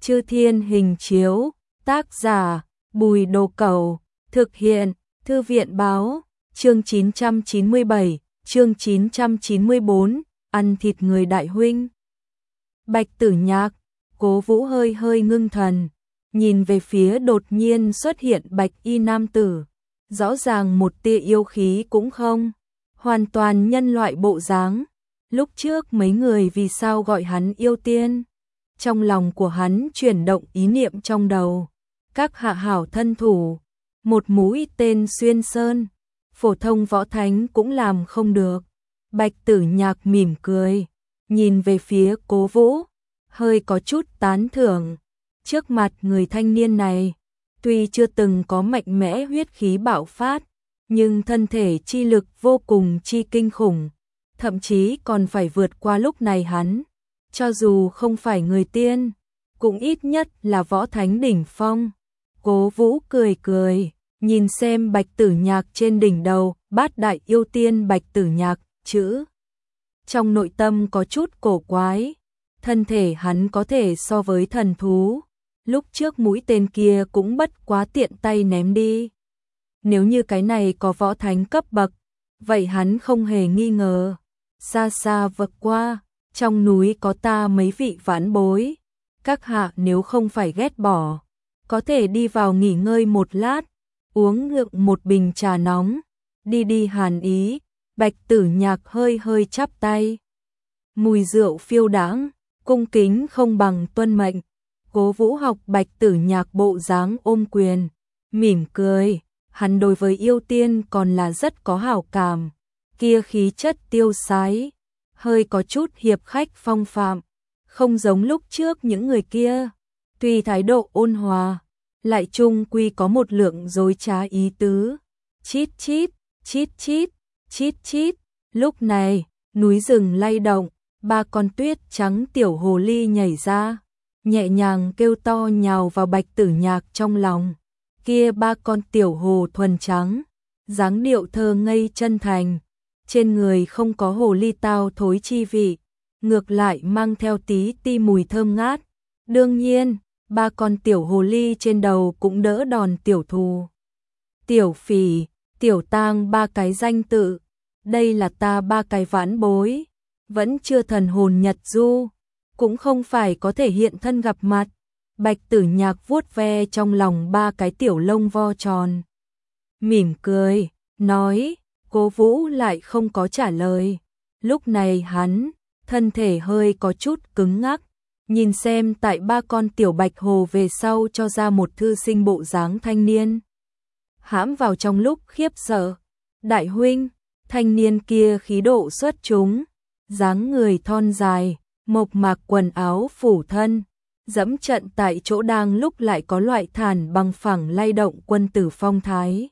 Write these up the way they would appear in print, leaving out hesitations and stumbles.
Chư Thiên Hình Chiếu, tác giả Bùi Đồ Cẩu, thực hiện Thư viện báo, chương 997, chương 994, ăn thịt người đại huynh. Bạch Tử Nhạc, Cố Vũ hơi hơi ngưng thần, nhìn về phía đột nhiên xuất hiện bạch y nam tử, rõ ràng một tia yêu khí cũng không, hoàn toàn nhân loại bộ dáng. Lúc trước mấy người vì sao gọi hắn yêu tiên? Trong lòng của hắn chuyển động ý niệm trong đầu, các hạ hảo thân thủ, một mũi tên xuyên sơn, phổ thông võ thánh cũng làm không được. Bạch Tử Nhạc mỉm cười, nhìn về phía Cố Vũ, hơi có chút tán thưởng. Trước mặt người thanh niên này, tuy chưa từng có mạnh mẽ huyết khí bạo phát, nhưng thân thể chi lực vô cùng chi kinh khủng, thậm chí còn phải vượt qua lúc này hắn. Cho dù không phải người tiên, cũng ít nhất là võ thánh đỉnh phong. Cố Vũ cười cười, nhìn xem Bạch Tử Nhạc trên đỉnh đầu, Bát Đại Yêu Tiên Bạch Tử Nhạc, chữ. Trong nội tâm có chút cổ quái, thân thể hắn có thể so với thần thú, lúc trước mũi tên kia cũng bất quá tiện tay ném đi. Nếu như cái này có võ thánh cấp bậc, vậy hắn không hề nghi ngờ. Xa xa vượt qua, trong núi có ta mấy vị vãn bối, các hạ nếu không phải ghét bỏ, có thể đi vào nghỉ ngơi một lát, uống ngượng một bình trà nóng, đi hàn ý. Bạch Tử Nhạc hơi hơi chắp tay, mùi rượu phiêu đãng, cung kính không bằng tuân mệnh. Cố Vũ học Bạch Tử Nhạc bộ dáng ôm quyền, mỉm cười, hắn đối với yêu tiên còn là rất có hảo cảm, kia khí chất tiêu sái, hơi có chút hiệp khách phong phạm, không giống lúc trước những người kia, tuy thái độ ôn hòa, lại chung quy có một lượng dối trá ý tứ. Chít chít, chít chít, chít chít, lúc này, núi rừng lay động, ba con tuyết trắng tiểu hồ ly nhảy ra, nhẹ nhàng kêu to nhào vào Bạch Tử Nhạc trong lòng. Kia ba con tiểu hồ thuần trắng, dáng điệu thơ ngây chân thành, trên người không có hồ ly tao thối chi vị, ngược lại mang theo tí ti mùi thơm ngát. Đương nhiên, ba con tiểu hồ ly trên đầu cũng đỡ đòn tiểu thù, tiểu phỉ, tiểu tang ba cái danh tự. Đây là ta ba cái vãn bối, vẫn chưa thần hồn nhật du, cũng không phải có thể hiện thân gặp mặt. Bạch Tử Nhạc vuốt ve trong lòng ba cái tiểu lông vo tròn, mỉm cười, nói. Cố Vũ lại không có trả lời. Lúc này hắn, thân thể hơi có chút cứng ngắc, nhìn xem tại ba con tiểu bạch hồ về sau cho ra một thư sinh bộ dáng thanh niên. Hãm vào trong lúc khiếp sợ, đại huynh, thanh niên kia khí độ xuất chúng, dáng người thon dài, mộc mạc quần áo phủ thân, dẫm trận tại chỗ đang lúc lại có loại thản bằng phẳng lay động quân tử phong thái.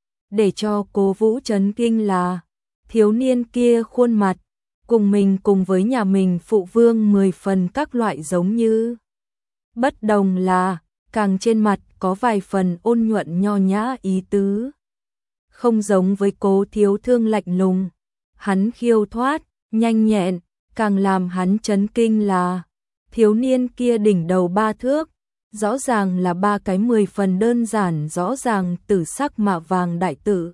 Để cho Cố Vũ chấn kinh là, thiếu niên kia khuôn mặt, cùng mình cùng với nhà mình phụ vương 10 phần các loại giống như. Bất đồng là, càng trên mặt có vài phần ôn nhuận nho nhã ý tứ. Không giống với Cố thiếu thương lạnh lùng, hắn khiêu thoát, nhanh nhẹn, càng làm hắn chấn kinh là, thiếu niên kia đỉnh đầu 3 thước, rõ ràng là ba cái 10 phần đơn giản rõ ràng tử sắc mạ vàng đại tử.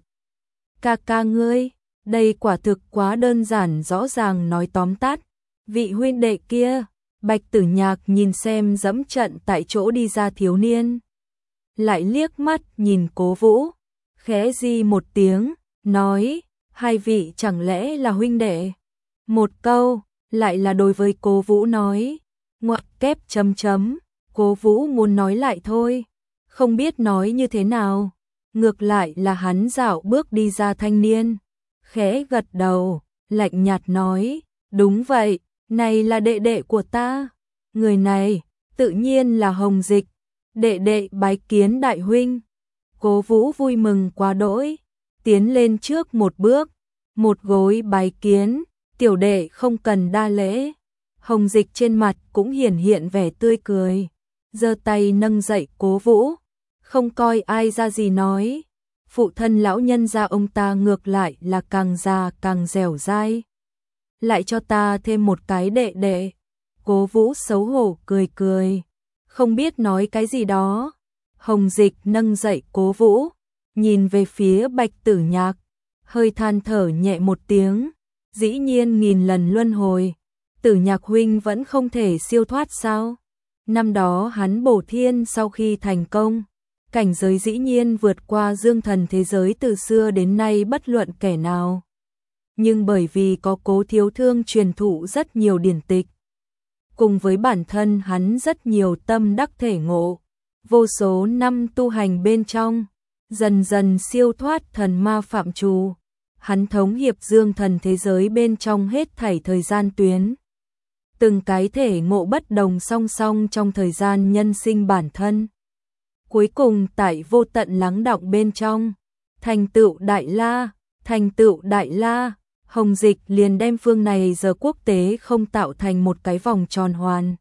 Ca ngươi, đây quả thực quá đơn giản rõ ràng nói tóm tắt. Vị huynh đệ kia, Bạch Tử Nhạc nhìn xem dẫm trận tại chỗ đi ra thiếu niên, lại liếc mắt nhìn Cố Vũ, khẽ di một tiếng, nói, hai vị chẳng lẽ là huynh đệ? Một câu, lại là đối với Cố Vũ nói, ngoặc kép chấm chấm. Cố Vũ muốn nói lại thôi, không biết nói như thế nào, ngược lại là hắn dạo bước đi ra thanh niên, khẽ gật đầu, lạnh nhạt nói, đúng vậy, này là đệ đệ của ta, người này, tự nhiên là Hồng Dịch, đệ đệ bái kiến đại huynh. Cố Vũ vui mừng quá đỗi, tiến lên trước một bước, một gối bái kiến, tiểu đệ không cần đa lễ. Hồng Dịch trên mặt cũng hiển hiện vẻ tươi cười, giơ tay nâng dậy Cố Vũ, không coi ai ra gì nói, phụ thân lão nhân gia ông ta ngược lại là càng già càng dẻo dai, lại cho ta thêm một cái đệ đệ. Cố Vũ xấu hổ cười cười, không biết nói cái gì đó. Hồng Dịch nâng dậy Cố Vũ, nhìn về phía Bạch Tử Nhạc, hơi than thở nhẹ một tiếng, dĩ nhiên nghìn lần luân hồi, Tử Nhạc huynh vẫn không thể siêu thoát sao? Năm đó hắn bổ thiên sau khi thành công, cảnh giới dĩ nhiên vượt qua dương thần thế giới từ xưa đến nay bất luận kẻ nào. Nhưng bởi vì có Cố Thiếu Thương truyền thụ rất nhiều điển tịch, cùng với bản thân hắn rất nhiều tâm đắc thể ngộ, vô số năm tu hành bên trong, dần dần siêu thoát thần ma phạm trù, hắn thống hiệp dương thần thế giới bên trong hết thảy thời gian tuyến. Từng cái thể ngộ bất đồng song song trong thời gian nhân sinh bản thân. Cuối cùng tại vô tận lắng đọng bên trong, thành tựu Đại La, Hồng Dịch liền đem phương này giờ quốc tế không tạo thành một cái vòng tròn hoàn.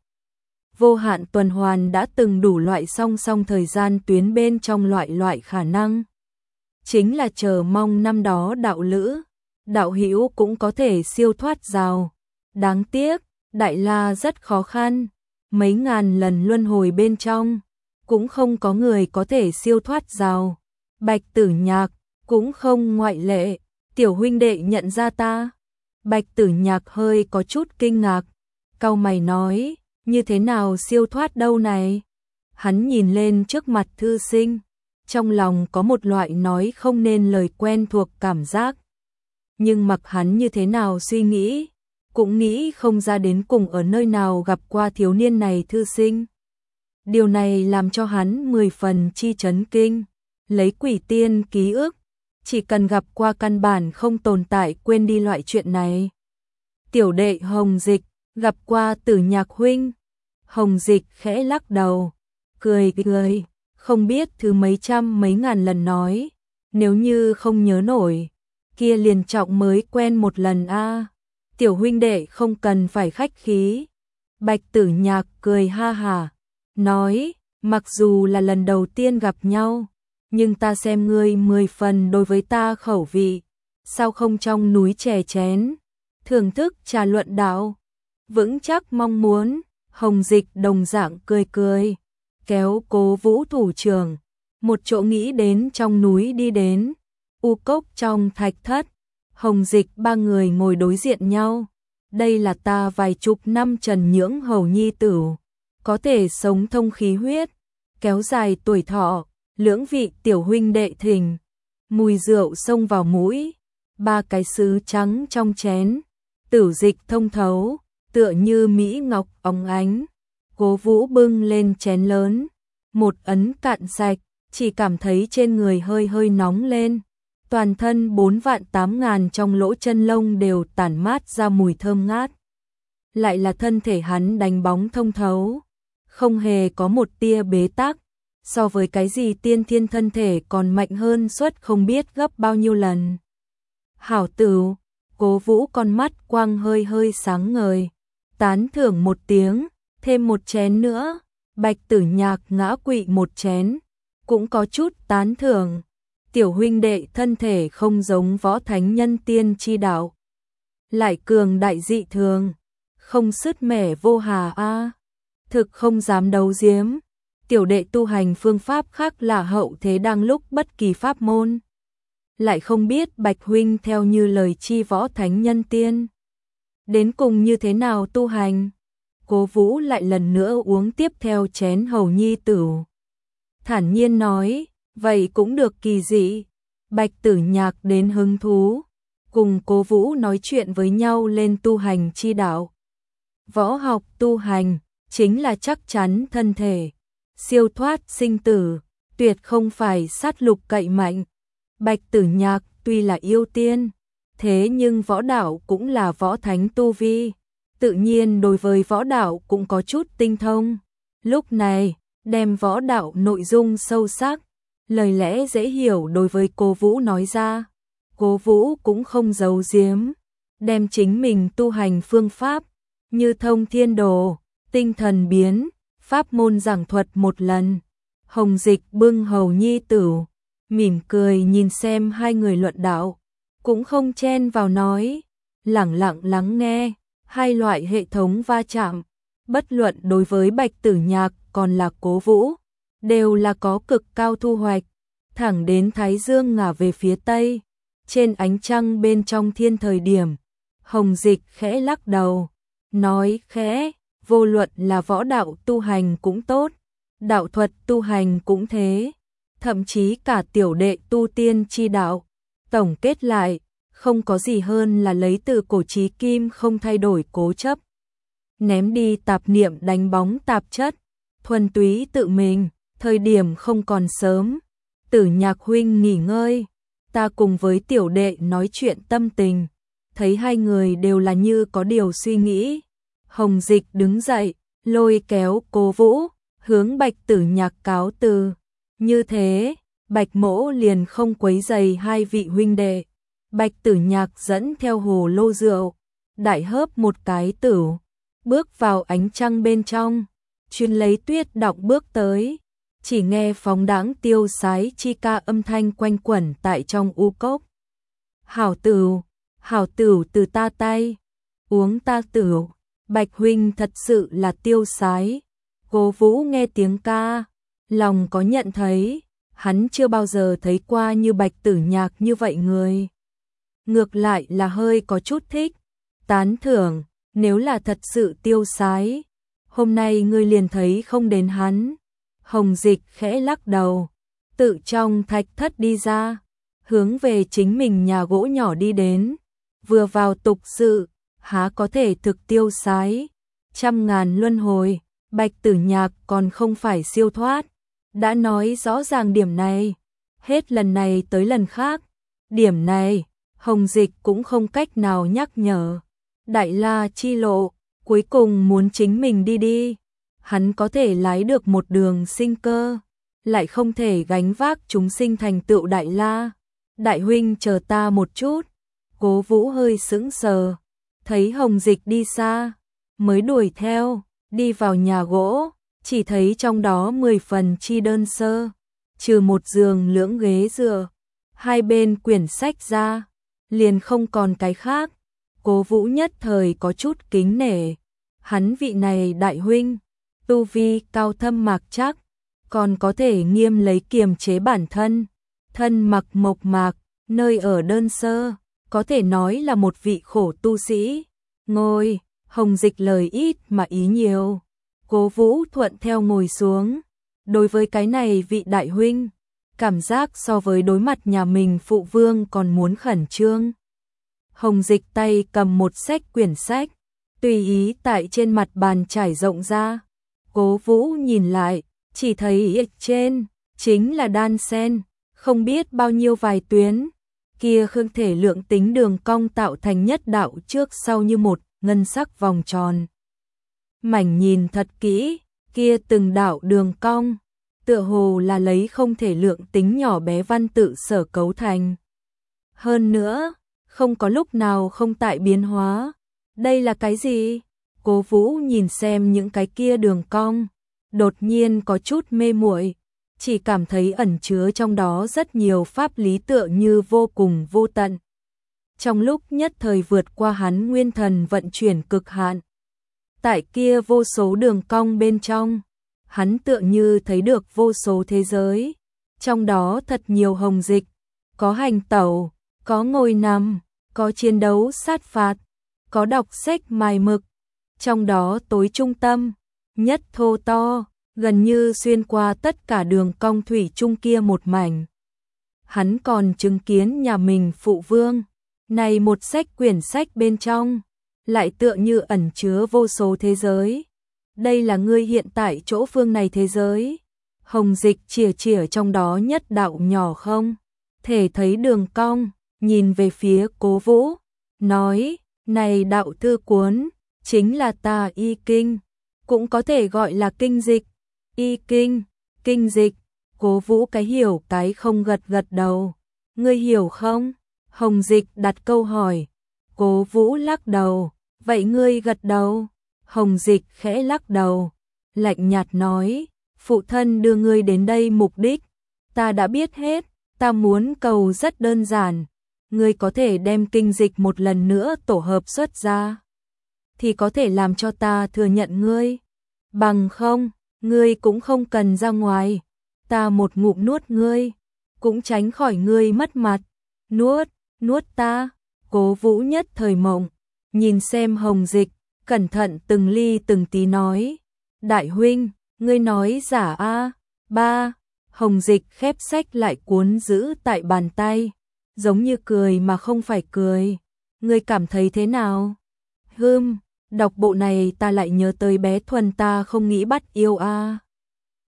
Vô hạn tuần hoàn đã từng đủ loại song song thời gian tuyến bên trong loại khả năng. Chính là chờ mong năm đó đạo lữ, đạo hữu cũng có thể siêu thoát rào. Đáng tiếc, Đại La rất khó khăn, mấy ngàn lần luân hồi bên trong, cũng không có người có thể siêu thoát rào. Bạch Tử Nhạc cũng không ngoại lệ, tiểu huynh đệ nhận ra ta. Bạch Tử Nhạc hơi có chút kinh ngạc, cau mày nói, như thế nào siêu thoát đâu này? Hắn nhìn lên trước mặt thư sinh, trong lòng có một loại nói không nên lời quen thuộc cảm giác. Nhưng mặc hắn như thế nào suy nghĩ, cũng nghĩ không ra đến cùng ở nơi nào gặp qua thiếu niên này thư sinh. Điều này làm cho hắn 10 phần chi chấn kinh, lấy quỷ tiên ký ức, chỉ cần gặp qua căn bản không tồn tại quên đi loại chuyện này. Tiểu đệ Hồng Dịch, gặp qua Tử Nhạc huynh. Hồng Dịch khẽ lắc đầu, cười, không biết thứ mấy trăm mấy ngàn lần nói, nếu như không nhớ nổi, kia liền trọng mới quen một lần a. Tiểu huynh đệ không cần phải khách khí. Bạch Tử Nhạc cười ha hả, nói, mặc dù là lần đầu tiên gặp nhau, nhưng ta xem ngươi 10 phần đối với ta khẩu vị, sao không trong núi chè chén, thưởng thức trà luận đạo, vững chắc mong muốn. Hồng Dịch đồng dạng cười, kéo Cố Vũ thủ trưởng, một chỗ nghĩ đến trong núi đi đến, u cốc trong thạch thất, Hồng Dịch ba người ngồi đối diện nhau. Đây là ta vài chục năm trần nhưỡng hầu nhi tử, có thể sống thông khí huyết, kéo dài tuổi thọ, lưỡng vị tiểu huynh đệ thỉnh. Mùi rượu xông vào mũi, ba cái sứ trắng trong chén, tử dịch thông thấu, tựa như mỹ ngọc óng ánh. Cố Vũ bưng lên chén lớn, một ấn cạn sạch, chỉ cảm thấy trên người hơi nóng lên. Toàn thân 4.800.000 trong lỗ chân lông đều tản mát ra mùi thơm ngát. Lại là thân thể hắn đánh bóng thông thấu, không hề có một tia bế tắc, so với cái gì tiên thiên thân thể còn mạnh hơn suốt không biết gấp bao nhiêu lần. Hảo tử, Cố Vũ con mắt quang hơi sáng ngời, tán thưởng một tiếng, thêm một chén nữa. Bạch Tử Nhạc ngã quỵ một chén, cũng có chút tán thưởng. Tiểu huynh đệ thân thể không giống võ thánh nhân tiên chi đạo, lại cường đại dị thường, không sứt mẻ vô hà a. Thực không dám đấu giếm, tiểu đệ tu hành phương pháp khác là hậu thế đang lúc bất kỳ pháp môn. Lại không biết Bạch huynh theo như lời chi võ thánh nhân tiên, đến cùng như thế nào tu hành. Cố Vũ lại lần nữa uống tiếp theo chén hầu nhi tử, thản nhiên nói, vậy cũng được kỳ dị. Bạch Tử Nhạc đến hứng thú, cùng Cố Vũ nói chuyện với nhau lên tu hành chi đạo. Võ học tu hành chính là chắc chắn thân thể, siêu thoát sinh tử, tuyệt không phải sát lục cậy mạnh. Bạch Tử Nhạc tuy là yêu tiên, thế nhưng võ đạo cũng là võ thánh tu vi, tự nhiên đối với võ đạo cũng có chút tinh thông. Lúc này, đem võ đạo nội dung sâu sắc, lời lẽ dễ hiểu đối với Cố Vũ nói ra. Cố Vũ cũng không giấu giếm, đem chính mình tu hành phương pháp, như thông thiên đồ, tinh thần biến, pháp môn giảng thuật một lần. Hồng Dịch bưng hầu nhi tử, mỉm cười nhìn xem hai người luận đạo, cũng không chen vào nói, lẳng lặng lắng nghe, hai loại hệ thống va chạm, bất luận đối với Bạch Tử Nhạc còn là Cố Vũ, đều là có cực cao thu hoạch, thẳng đến Thái Dương ngả về phía tây, trên ánh trăng bên trong thiên thời điểm, Hồng Dịch khẽ lắc đầu, nói khẽ, vô luận là võ đạo tu hành cũng tốt, đạo thuật tu hành cũng thế, thậm chí cả tiểu đệ tu tiên chi đạo, tổng kết lại, không có gì hơn là lấy từ cổ chí kim không thay đổi cố chấp. Ném đi tạp niệm đánh bóng tạp chất, thuần túy tự mình, thời điểm không còn sớm. Tử Nhạc huynh nghỉ ngơi, ta cùng với tiểu đệ nói chuyện tâm tình, thấy hai người đều là như có điều suy nghĩ. Hồng Dịch đứng dậy, lôi kéo Cố Vũ, hướng Bạch Tử Nhạc cáo từ. Như thế, Bạch Mỗ liền không quấy rầy hai vị huynh đệ. Bạch Tử Nhạc dẫn theo hồ lô rượu, đại hớp một cái tửu, bước vào ánh trăng bên trong, chuyên lấy tuyết đọng bước tới, chỉ nghe phóng đãng tiêu sái chi ca âm thanh quanh quẩn tại trong u cốc. Hảo tửu từ ta tay, uống ta tửu, Bạch huynh thật sự là tiêu sái. Cố Vũ nghe tiếng ca, lòng có nhận thấy, hắn chưa bao giờ thấy qua như Bạch Tử Nhạc như vậy người. Ngược lại là hơi có chút thích, tán thưởng, nếu là thật sự tiêu sái, hôm nay ngươi liền thấy không đến hắn. Hồng Dịch khẽ lắc đầu, tự trong thạch thất đi ra, hướng về chính mình nhà gỗ nhỏ đi đến, vừa vào tục sự, há có thể thực tiêu sái, trăm ngàn luân hồi, Bạch Tử Nhạc còn không phải siêu thoát, đã nói rõ ràng điểm này, hết lần này tới lần khác, điểm này, Hồng Dịch cũng không cách nào nhắc nhở. Đại La chi lộ, cuối cùng muốn chính mình đi, hắn có thể lái được một đường sinh cơ, lại không thể gánh vác chúng sinh thành tựu Đại La. Đại huynh chờ ta một chút. Cố Vũ hơi sững sờ, thấy Hồng Dịch đi xa, mới đuổi theo, đi vào nhà gỗ, chỉ thấy trong đó 10 phần chi đơn sơ, trừ một giường lưỡng ghế dựa, hai bên quyển sách ra, liền không còn cái khác. Cố Vũ nhất thời có chút kính nể, hắn vị này đại huynh, tu vi cao thâm mạc chắc, còn có thể nghiêm lấy kiềm chế bản thân, thân mặc mộc mạc, nơi ở đơn sơ, có thể nói là một vị khổ tu sĩ. Ngồi, Hồng Dịch lời ít mà ý nhiều, Cố Vũ thuận theo ngồi xuống, đối với cái này vị đại huynh, cảm giác so với đối mặt nhà mình phụ vương còn muốn khẩn trương. Hồng Dịch tay cầm một quyển sách, tùy ý tại trên mặt bàn trải rộng ra. Cố Vũ nhìn lại, chỉ thấy trên chính là đan sen, không biết bao nhiêu vài tuyến, kia khương thể lượng tính đường cong tạo thành nhất đạo trước sau như một ngân sắc vòng tròn. Mảnh nhìn thật kỹ, kia từng đạo đường cong, tựa hồ là lấy không thể lượng tính nhỏ bé văn tự sở cấu thành. Hơn nữa, không có lúc nào không tại biến hóa. Đây là cái gì? Cố Vũ nhìn xem những cái kia đường cong, đột nhiên có chút mê muội, chỉ cảm thấy ẩn chứa trong đó rất nhiều pháp lý tựa như vô cùng vô tận. Trong lúc nhất thời vượt qua hắn nguyên thần vận chuyển cực hạn. Tại kia vô số đường cong bên trong, hắn tựa như thấy được vô số thế giới, trong đó thật nhiều Hồng Dịch, có hành tẩu, có ngồi nằm, có chiến đấu sát phạt, có đọc sách mài mực, trong đó tối trung tâm, nhất thô to, gần như xuyên qua tất cả đường cong thủy chung kia một mảnh. Hắn còn chứng kiến nhà mình phụ vương, này một quyển sách bên trong, lại tựa như ẩn chứa vô số thế giới. Đây là ngươi hiện tại chỗ phương này thế giới. Hồng Dịch chìa trong đó nhất đạo nhỏ không thể thấy đường cong, nhìn về phía Cố Vũ, nói, này đạo thư cuốn, chính là ta y kinh, cũng có thể gọi là kinh dịch. Y kinh, kinh dịch, Cố Vũ cái hiểu cái không gật đầu. Ngươi hiểu không? Hồng Dịch đặt câu hỏi. Cố Vũ lắc đầu. Vậy ngươi gật đầu? Hồng Dịch khẽ lắc đầu, lạnh nhạt nói, phụ thân đưa ngươi đến đây mục đích, ta đã biết hết, ta muốn cầu rất đơn giản, ngươi có thể đem kinh dịch một lần nữa tổ hợp xuất ra. thì có thể làm cho ta thừa nhận ngươi. Bằng không, ngươi cũng không cần ra ngoài. Ta một ngụm nuốt ngươi, cũng tránh khỏi ngươi mất mặt. Nuốt, nuốt ta. Cố Vũ nhất thời mộng, nhìn xem Hồng Dịch, cẩn thận từng ly từng tí nói. Đại huynh, ngươi nói giả a. Ba. Hồng Dịch khép sách lại cuốn giữ tại bàn tay, giống như cười mà không phải cười. Ngươi cảm thấy thế nào? Đọc bộ này ta lại nhớ tới bé Thuần ta không nghĩ bắt yêu a.